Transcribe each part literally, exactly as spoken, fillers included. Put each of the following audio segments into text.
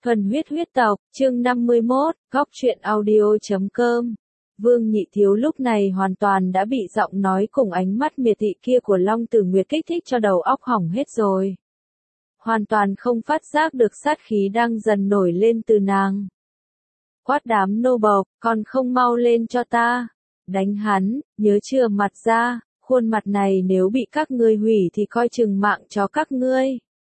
Thuần huyết huyết tộc, chương năm mươi mốt, góc truyện audio chấm com. Vương Nhị Thiếu lúc này hoàn toàn đã bị giọng nói cùng ánh mắt miệt thị kia của Long Tử Nguyệt kích thích cho đầu óc hỏng hết rồi. Hoàn toàn không phát giác được sát khí đang dần nổi lên từ nàng. Quát đám nô bộc, còn không mau lên cho ta. Đánh hắn, nhớ chưa mặt ra, khuôn mặt này nếu bị các ngươi hủy thì coi chừng mạng cho các ngươi.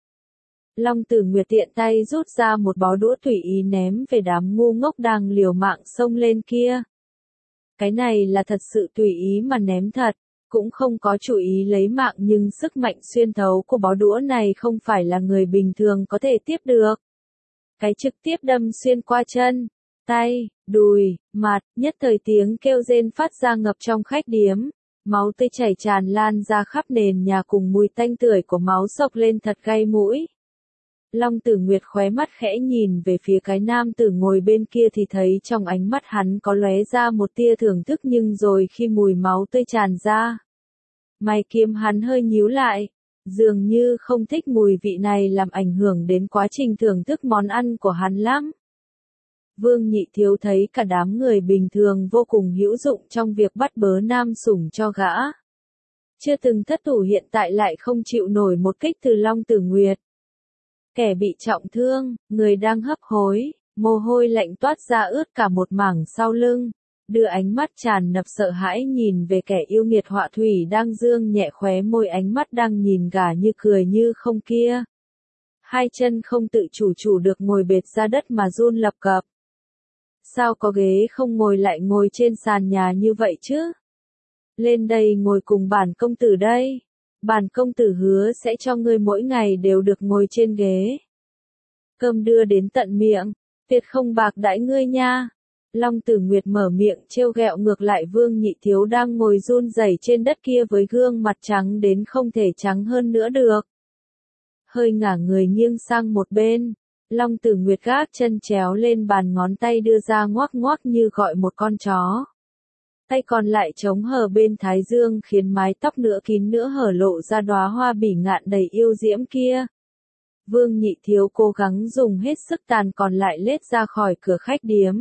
Long Tử Nguyệt tiện tay rút ra một bó đũa tùy ý ném về đám ngu ngốc đang liều mạng xông lên kia. Cái này là thật sự tùy ý mà ném thật, cũng không có chủ ý lấy mạng, nhưng sức mạnh xuyên thấu của bó đũa này không phải là người bình thường có thể tiếp được. Cái trực tiếp đâm xuyên qua chân, tay, đùi, mặt, nhất thời tiếng kêu rên phát ra ngập trong khách điếm. Máu tươi chảy tràn lan ra khắp nền nhà cùng mùi tanh tưởi của máu xộc lên thật gay mũi. Long Tử Nguyệt khóe mắt khẽ nhìn về phía cái nam tử ngồi bên kia thì thấy trong ánh mắt hắn có lóe ra một tia thưởng thức, nhưng rồi khi mùi máu tươi tràn ra, mày kiếm hắn hơi nhíu lại, dường như không thích mùi vị này làm ảnh hưởng đến quá trình thưởng thức món ăn của hắn lắm. Vương Nhị Thiếu thấy cả đám người bình thường vô cùng hữu dụng trong việc bắt bớ nam sủng cho gã. Chưa từng thất thủ hiện tại lại không chịu nổi một kích từ Long Tử Nguyệt. Kẻ bị trọng thương, người đang hấp hối, mồ hôi lạnh toát ra ướt cả một mảng sau lưng, đưa ánh mắt tràn ngập sợ hãi nhìn về kẻ yêu nghiệt họa thủy đang dương nhẹ khóe môi, ánh mắt đang nhìn gà như cười như không kia. Hai chân không tự chủ chủ được ngồi bệt ra đất mà run lập cập. Sao có ghế không ngồi lại ngồi trên sàn nhà như vậy chứ? Lên đây ngồi cùng bản công tử đây. Bản công tử hứa sẽ cho ngươi mỗi ngày đều được ngồi trên ghế. Cơm đưa đến tận miệng, tuyệt không bạc đãi ngươi nha. Long Tử Nguyệt mở miệng trêu ghẹo ngược lại Vương Nhị Thiếu đang ngồi run rẩy trên đất kia với gương mặt trắng đến không thể trắng hơn nữa được. Hơi ngả người nghiêng sang một bên, Long Tử Nguyệt gác chân chéo lên bàn, ngón tay đưa ra ngoắc ngoắc như gọi một con chó. Tay còn lại chống hở bên thái dương khiến mái tóc nửa kín nửa hở lộ ra đóa hoa bỉ ngạn đầy yêu diễm kia. Vương Nhị Thiếu cố gắng dùng hết sức tàn còn lại lết ra khỏi cửa khách điếm.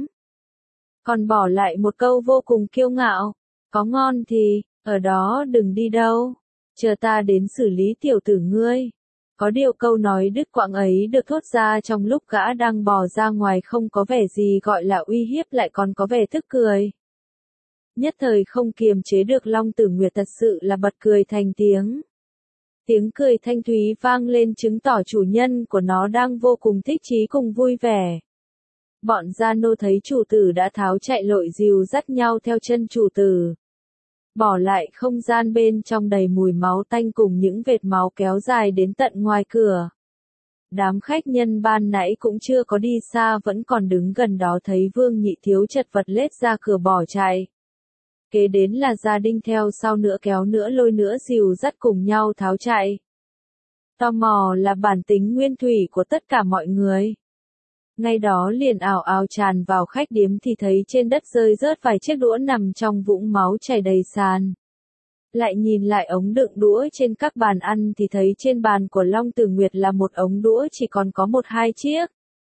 Còn bỏ lại một câu vô cùng kiêu ngạo, có ngon thì, ở đó đừng đi đâu, chờ ta đến xử lý tiểu tử ngươi. Có điều câu nói đứt quãng ấy được thốt ra trong lúc gã đang bò ra ngoài không có vẻ gì gọi là uy hiếp, lại còn có vẻ tức cười. Nhất thời không kiềm chế được, Long Tử Nguyệt thật sự là bật cười thành tiếng. Tiếng cười thanh thúy vang lên chứng tỏ chủ nhân của nó đang vô cùng thích chí cùng vui vẻ. Bọn gia nô thấy chủ tử đã tháo chạy lội dìu dắt nhau theo chân chủ tử. Bỏ lại không gian bên trong đầy mùi máu tanh cùng những vệt máu kéo dài đến tận ngoài cửa. Đám khách nhân ban nãy cũng chưa có đi xa vẫn còn đứng gần đó, thấy Vương Nhị Thiếu chật vật lết ra cửa bỏ chạy. Kế đến là gia đình theo sau nữa, kéo nữa lôi nữa dìu dắt cùng nhau tháo chạy. Tò mò là bản tính nguyên thủy của tất cả mọi người. Ngay đó liền ảo ảo tràn vào khách điếm thì thấy trên đất rơi rớt vài chiếc đũa nằm trong vũng máu chảy đầy sàn. Lại nhìn lại ống đựng đũa trên các bàn ăn thì thấy trên bàn của Long Tử Nguyệt là một ống đũa chỉ còn có một hai chiếc.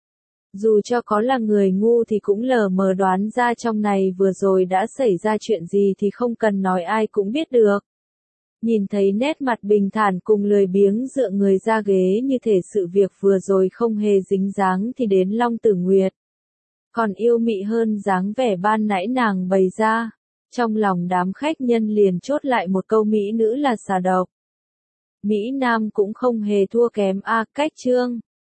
Dù cho có là người ngu thì cũng lờ mờ đoán ra trong này vừa rồi đã xảy ra chuyện gì thì không cần nói ai cũng biết được. Nhìn thấy nét mặt bình thản cùng lười biếng dựa người ra ghế như thể sự việc vừa rồi không hề dính dáng thì đến Long Tử Nguyệt. Còn yêu mị hơn dáng vẻ ban nãy nàng bày ra. Trong lòng đám khách nhân liền chốt lại một câu mỹ nữ là xà độc. Mỹ Nam cũng không hề thua kém a, cách trương.